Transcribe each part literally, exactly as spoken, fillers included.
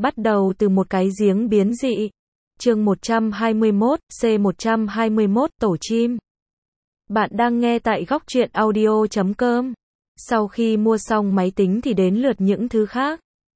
Bắt đầu từ một cái giếng biến dị. Chương một trăm hai mươi mốt, C một trăm hai mươi mốt, Tổ chim. Bạn đang nghe tại góc truyện audio chấm com. Sau khi mua xong máy tính thì đến lượt những thứ khác.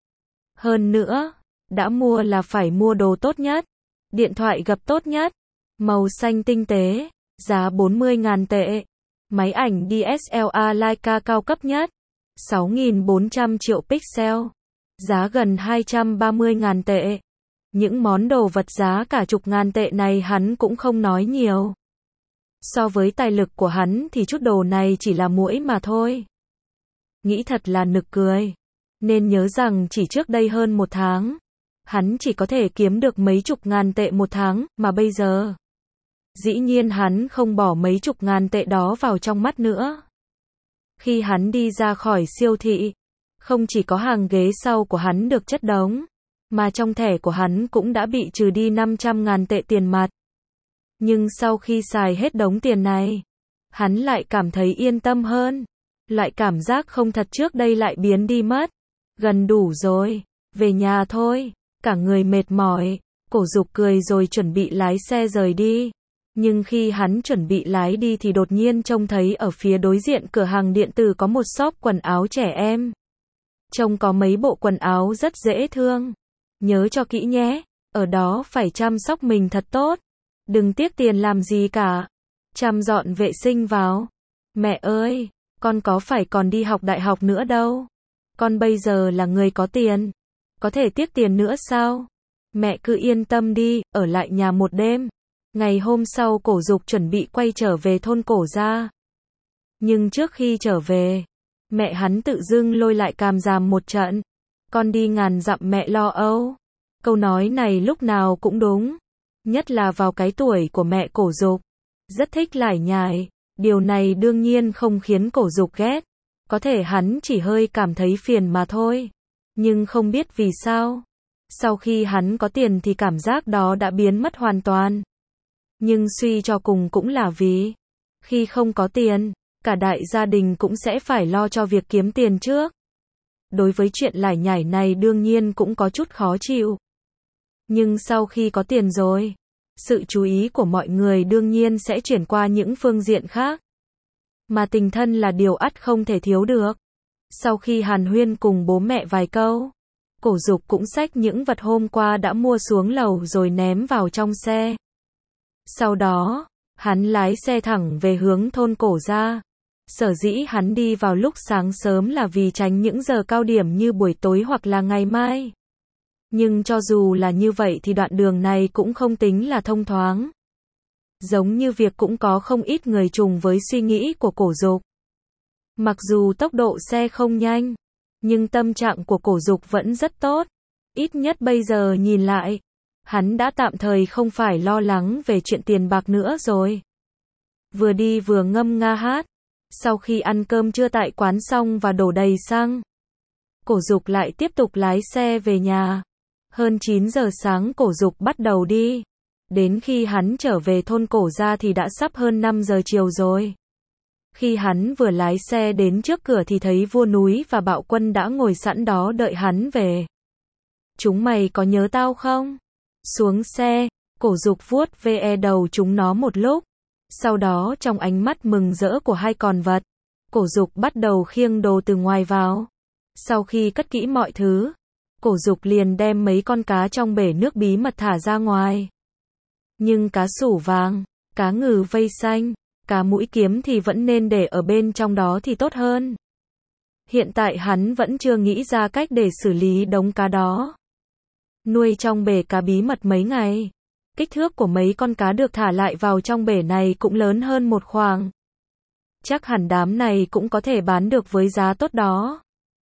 Hơn nữa, đã mua là phải mua đồ tốt nhất. Điện thoại gập tốt nhất. Màu xanh tinh tế. Giá bốn mươi nghìn tệ. Máy ảnh đê ét lờ rờ Leica cao cấp nhất. sáu nghìn bốn trăm triệu pixel. Giá gần hai trăm ba mươi nghìn tệ. Những món đồ vật giá cả chục ngàn tệ này hắn cũng không nói nhiều. So với tài lực của hắn thì chút đồ này chỉ là muỗi mà thôi. Nghĩ thật là nực cười. Nên nhớ rằng chỉ trước đây hơn một tháng, hắn chỉ có thể kiếm được mấy chục ngàn tệ một tháng, mà bây giờ, dĩ nhiên hắn không bỏ mấy chục ngàn tệ đó vào trong mắt nữa. Khi hắn đi ra khỏi siêu thị, không chỉ có hàng ghế sau của hắn được chất đống, mà trong thẻ của hắn cũng đã bị trừ đi năm trăm ngàn tệ tiền mặt. Nhưng sau khi xài hết đống tiền này, hắn lại cảm thấy yên tâm hơn. Loại cảm giác không thật trước đây lại biến đi mất. Gần đủ rồi, về nhà thôi. Cả người mệt mỏi, Cổ Dục cười rồi chuẩn bị lái xe rời đi. Nhưng khi hắn chuẩn bị lái đi thì đột nhiên trông thấy ở phía đối diện cửa hàng điện tử có một shop quần áo trẻ em. Trông có mấy bộ quần áo rất dễ thương. Nhớ cho kỹ nhé, ở đó phải chăm sóc mình thật tốt. Đừng tiếc tiền làm gì cả. Chăm dọn vệ sinh vào. Mẹ ơi, con có phải còn đi học đại học nữa đâu. Con bây giờ là người có tiền. Có thể tiếc tiền nữa sao? Mẹ cứ yên tâm đi, ở lại nhà một đêm. Ngày hôm sau Cổ Dục chuẩn bị quay trở về thôn Cổ gia. Nhưng trước khi trở về, mẹ hắn tự dưng lôi lại càm ràm một trận. Con đi ngàn dặm mẹ lo âu. Câu nói này lúc nào cũng đúng. Nhất là vào cái tuổi của mẹ Cổ Dục. Rất thích lải nhải. Điều này đương nhiên không khiến Cổ Dục ghét. Có thể hắn chỉ hơi cảm thấy phiền mà thôi. Nhưng không biết vì sao. Sau khi hắn có tiền thì cảm giác đó đã biến mất hoàn toàn. Nhưng suy cho cùng cũng là vì, khi không có tiền, cả đại gia đình cũng sẽ phải lo cho việc kiếm tiền trước. Đối với chuyện lải nhải này đương nhiên cũng có chút khó chịu. Nhưng sau khi có tiền rồi, sự chú ý của mọi người đương nhiên sẽ chuyển qua những phương diện khác. Mà tình thân là điều ắt không thể thiếu được. Sau khi hàn huyên cùng bố mẹ vài câu, Cổ Dục cũng xách những vật hôm qua đã mua xuống lầu rồi ném vào trong xe. Sau đó, hắn lái xe thẳng về hướng thôn Cổ gia. Sở dĩ hắn đi vào lúc sáng sớm là vì tránh những giờ cao điểm như buổi tối hoặc là ngày mai. Nhưng cho dù là như vậy thì đoạn đường này cũng không tính là thông thoáng. Giống như việc cũng có không ít người trùng với suy nghĩ của Cổ Dục. Mặc dù tốc độ xe không nhanh, nhưng tâm trạng của Cổ Dục vẫn rất tốt. Ít nhất bây giờ nhìn lại, hắn đã tạm thời không phải lo lắng về chuyện tiền bạc nữa rồi. Vừa đi vừa ngâm nga hát. Sau khi ăn cơm trưa tại quán xong và đổ đầy xăng, Cổ Dục lại tiếp tục lái xe về nhà. Hơn chín giờ sáng Cổ Dục bắt đầu đi. Đến khi hắn trở về thôn Cổ gia thì đã sắp hơn năm giờ chiều rồi. Khi hắn vừa lái xe đến trước cửa thì thấy vua núi và bạo quân đã ngồi sẵn đó đợi hắn về. Chúng mày có nhớ tao không? Xuống xe, Cổ Dục vuốt ve đầu chúng nó một lúc. Sau đó trong ánh mắt mừng rỡ của hai con vật, Cổ Dục bắt đầu khiêng đồ từ ngoài vào. Sau khi cất kỹ mọi thứ, Cổ Dục liền đem mấy con cá trong bể nước bí mật thả ra ngoài. Nhưng cá sủ vàng, cá ngừ vây xanh, cá mũi kiếm thì vẫn nên để ở bên trong đó thì tốt hơn. Hiện tại hắn vẫn chưa nghĩ ra cách để xử lý đống cá đó. Nuôi trong bể cá bí mật mấy ngày, kích thước của mấy con cá được thả lại vào trong bể này cũng lớn hơn một khoảng. Chắc hẳn đám này cũng có thể bán được với giá tốt đó.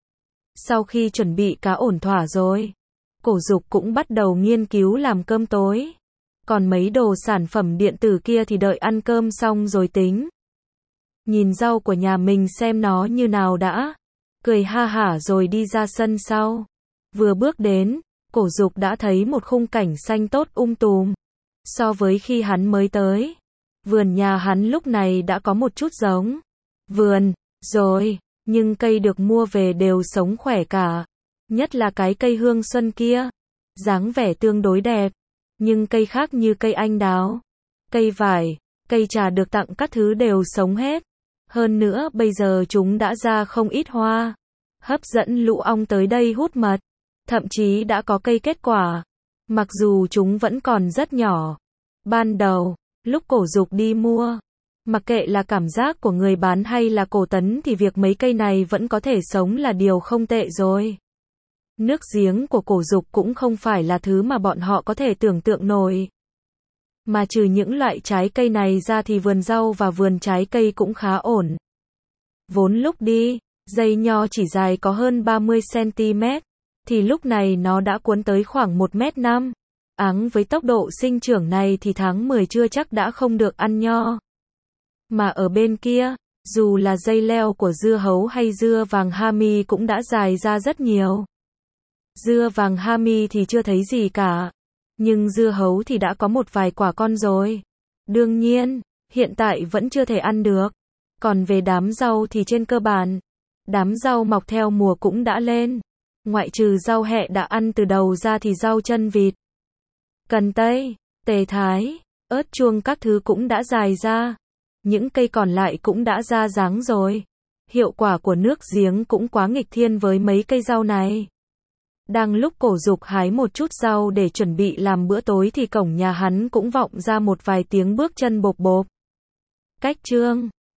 Sau khi chuẩn bị cá ổn thỏa rồi, Cổ Dục cũng bắt đầu nghiên cứu làm cơm tối. Còn mấy đồ sản phẩm điện tử kia thì đợi ăn cơm xong rồi tính. Nhìn rau của nhà mình xem nó như nào đã. Cười ha hả rồi đi ra sân sau. Vừa bước đến, Cổ Dục đã thấy một khung cảnh xanh tốt um tùm. So với khi hắn mới tới, vườn nhà hắn lúc này đã có một chút giống vườn rồi, nhưng cây được mua về đều sống khỏe cả. Nhất là cái cây hương xuân kia, dáng vẻ tương đối đẹp. Nhưng cây khác như cây anh đào, cây vải, cây trà được tặng các thứ đều sống hết. Hơn nữa bây giờ chúng đã ra không ít hoa, hấp dẫn lũ ong tới đây hút mật. Thậm chí đã có cây kết quả, mặc dù chúng vẫn còn rất nhỏ. Ban đầu, lúc Cổ Dục đi mua, mặc kệ là cảm giác của người bán hay là Cổ Tấn thì việc mấy cây này vẫn có thể sống là điều không tệ rồi. Nước giếng của Cổ Dục cũng không phải là thứ mà bọn họ có thể tưởng tượng nổi. Mà trừ những loại trái cây này ra thì vườn rau và vườn trái cây cũng khá ổn. Vốn lúc đi, dây nho chỉ dài có hơn ba mươi xăng-ti-mét, thì lúc này nó đã cuốn tới khoảng một mét năm. Áng với tốc độ sinh trưởng này thì tháng mười chưa chắc đã không được ăn nho. Mà ở bên kia, dù là dây leo của dưa hấu hay dưa vàng Hami cũng đã dài ra rất nhiều. Dưa vàng Hami thì chưa thấy gì cả, nhưng dưa hấu thì đã có một vài quả con rồi. Đương nhiên, hiện tại vẫn chưa thể ăn được. Còn về đám rau thì trên cơ bản, đám rau mọc theo mùa cũng đã lên. Ngoại trừ rau hẹ đã ăn từ đầu ra thì rau chân vịt, cần tây, tề thái, ớt chuông các thứ cũng đã dài ra. Những cây còn lại cũng đã ra dáng rồi. Hiệu quả của nước giếng cũng quá nghịch thiên với mấy cây rau này. Đang lúc Cổ Dục hái một chút rau để chuẩn bị làm bữa tối thì cổng nhà hắn cũng vọng ra một vài tiếng bước chân bộp bộp. Cách chương